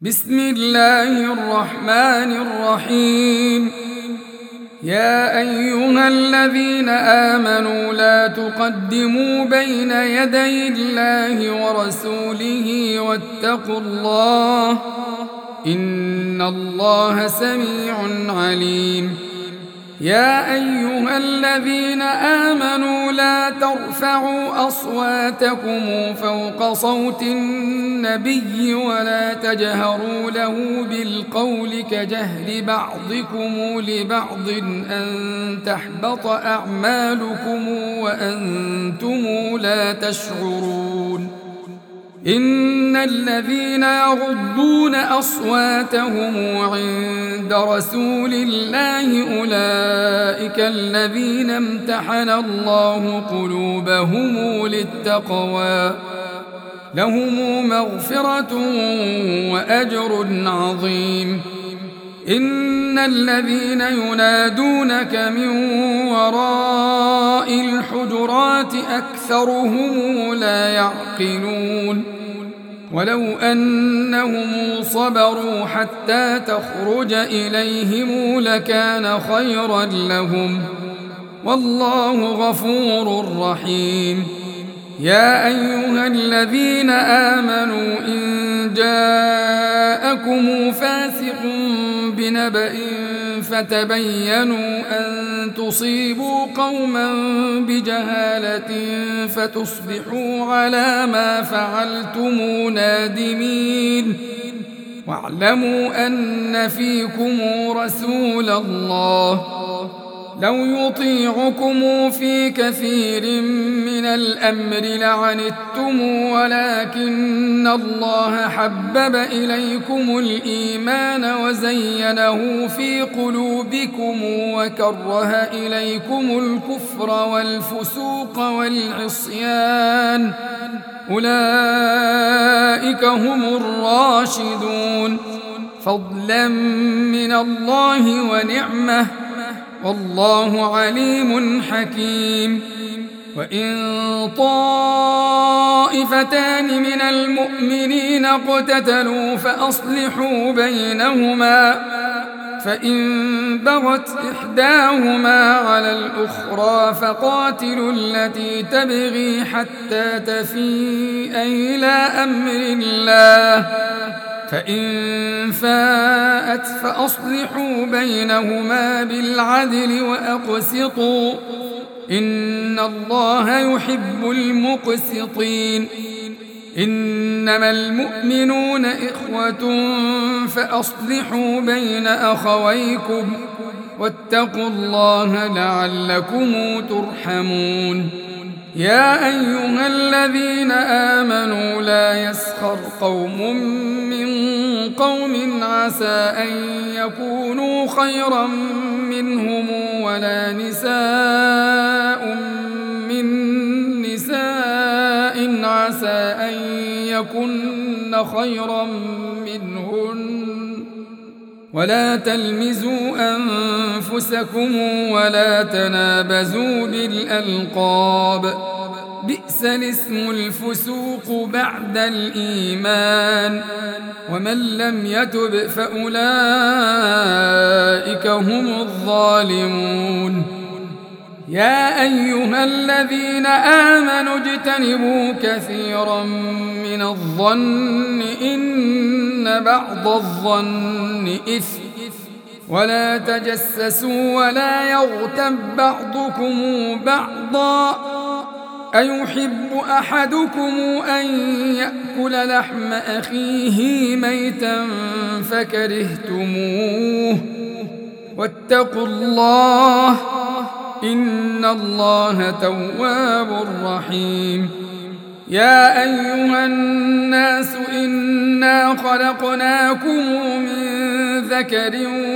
بسم الله الرحمن الرحيم. يا أيها الذين آمنوا لا تقدموا بين يدي الله ورسوله واتقوا الله إن الله سميع عليم. يا أيها الذين آمنوا لا ترفعوا أصواتكم فوق صوت النبي ولا تجهروا له بالقول كجهر بعضكم لبعض أن تحبط أعمالكم وأنتم لا تشعرون. إن الذين يغضون أصواتهم عند رسول الله أولئك الذين امتحن الله قلوبهم للتقوى لهم مغفرة وأجر عظيم. إن الذين ينادونك من وراء الحجرات أكثرهم لا يعقلون. ولو أنهم صبروا حتى تخرج إليهم لكان خيرا لهم والله غفور رحيم. يا أيها الذين آمنوا إن جاءكم فاسق بنبأ فتبينوا أن تصيبوا قوما بجهالة فتصبحوا على ما فعلتم نادمين. واعلموا أن فيكم رسول الله لو يطيعكم في كثير من الأمر لعنتم ولكن الله حبب إليكم الإيمان وزينه في قلوبكم وكره إليكم الكفر والفسوق والعصيان أولئك هم الراشدون فضلا من الله ونعمة والله عليم حكيم. وإن طائفتان من المؤمنين اقتتلوا فأصلحوا بينهما فإن بغت إحداهما على الأخرى فقاتلوا التي تبغي حتى تفيء إلى أمر الله فإن فاءت فأصلحوا بينهما بالعدل وأقسطوا إن الله يحب المقسطين. إنما المؤمنون إخوة فأصلحوا بين أخويكم واتقوا الله لعلكم ترحمون. يا أيها الذين آمنوا لا يسخر قوم من قوم عسى أن يكونوا خيرا منهم ولا نساء من نساء عسى أن يكن خيرا منهن ولا تلمزوا أنفسكم ولا تنابزوا بالألقاب بئس الاسم الفسوق بعد الإيمان ومن لم يتب فأولئك هم الظالمون. يا أيها الذين آمنوا اجتنبوا كثيرا من الظن إن بعض الظن إثم ولا تجسسوا ولا يغتب بعضكم بعضا أيحب أحدكم أن يأكل لحم أخيه ميتا فكرهتموه واتقوا الله إن الله تواب رحيم. يا أيها الناس إنا خلقناكم من ذكر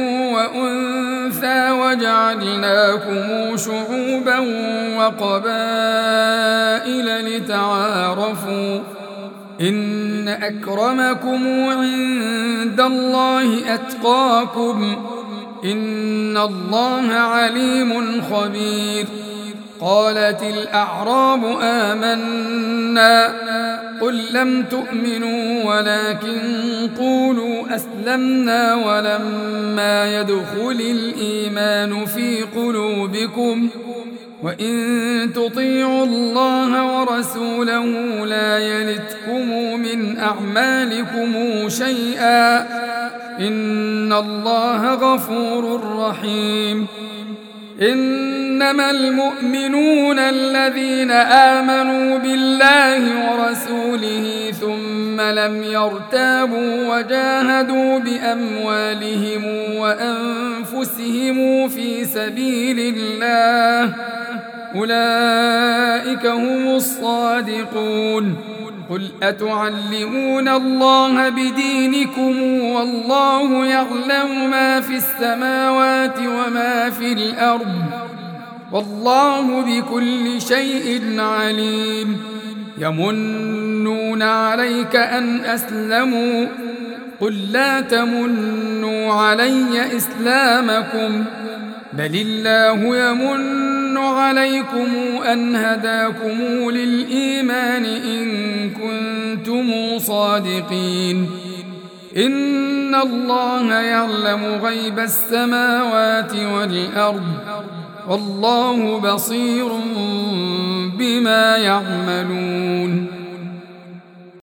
وأنثى وجعلناكم شعوبا وقبائل لتعارفوا إن أكرمكم عند الله أتقاكم إن الله عليم خبير. قالت الأعراب آمنا قل لم تؤمنوا ولكن قولوا أسلمنا ولما يدخل الإيمان في قلوبكم وإن تطيعوا الله ورسوله لا يلتكم من أعمالكم شيئا إن الله غفور رحيم إنما المؤمنون الذين آمنوا بالله ورسوله ثم لم يرتابوا وجاهدوا بأموالهم وأنفسهم في سبيل الله أولئك هم الصادقون قل أتعلمون الله بدينكم والله يعلم ما في السماوات وما في الأرض والله بكل شيء عليم يمنون عليك أن أسلموا قل لا تمنوا علي إسلامكم بل الله يمن عليكم أن هداكم للإيمان إن كنتم صادقين إن الله يعلم غيب السماوات والأرض والله بصير بما يعملون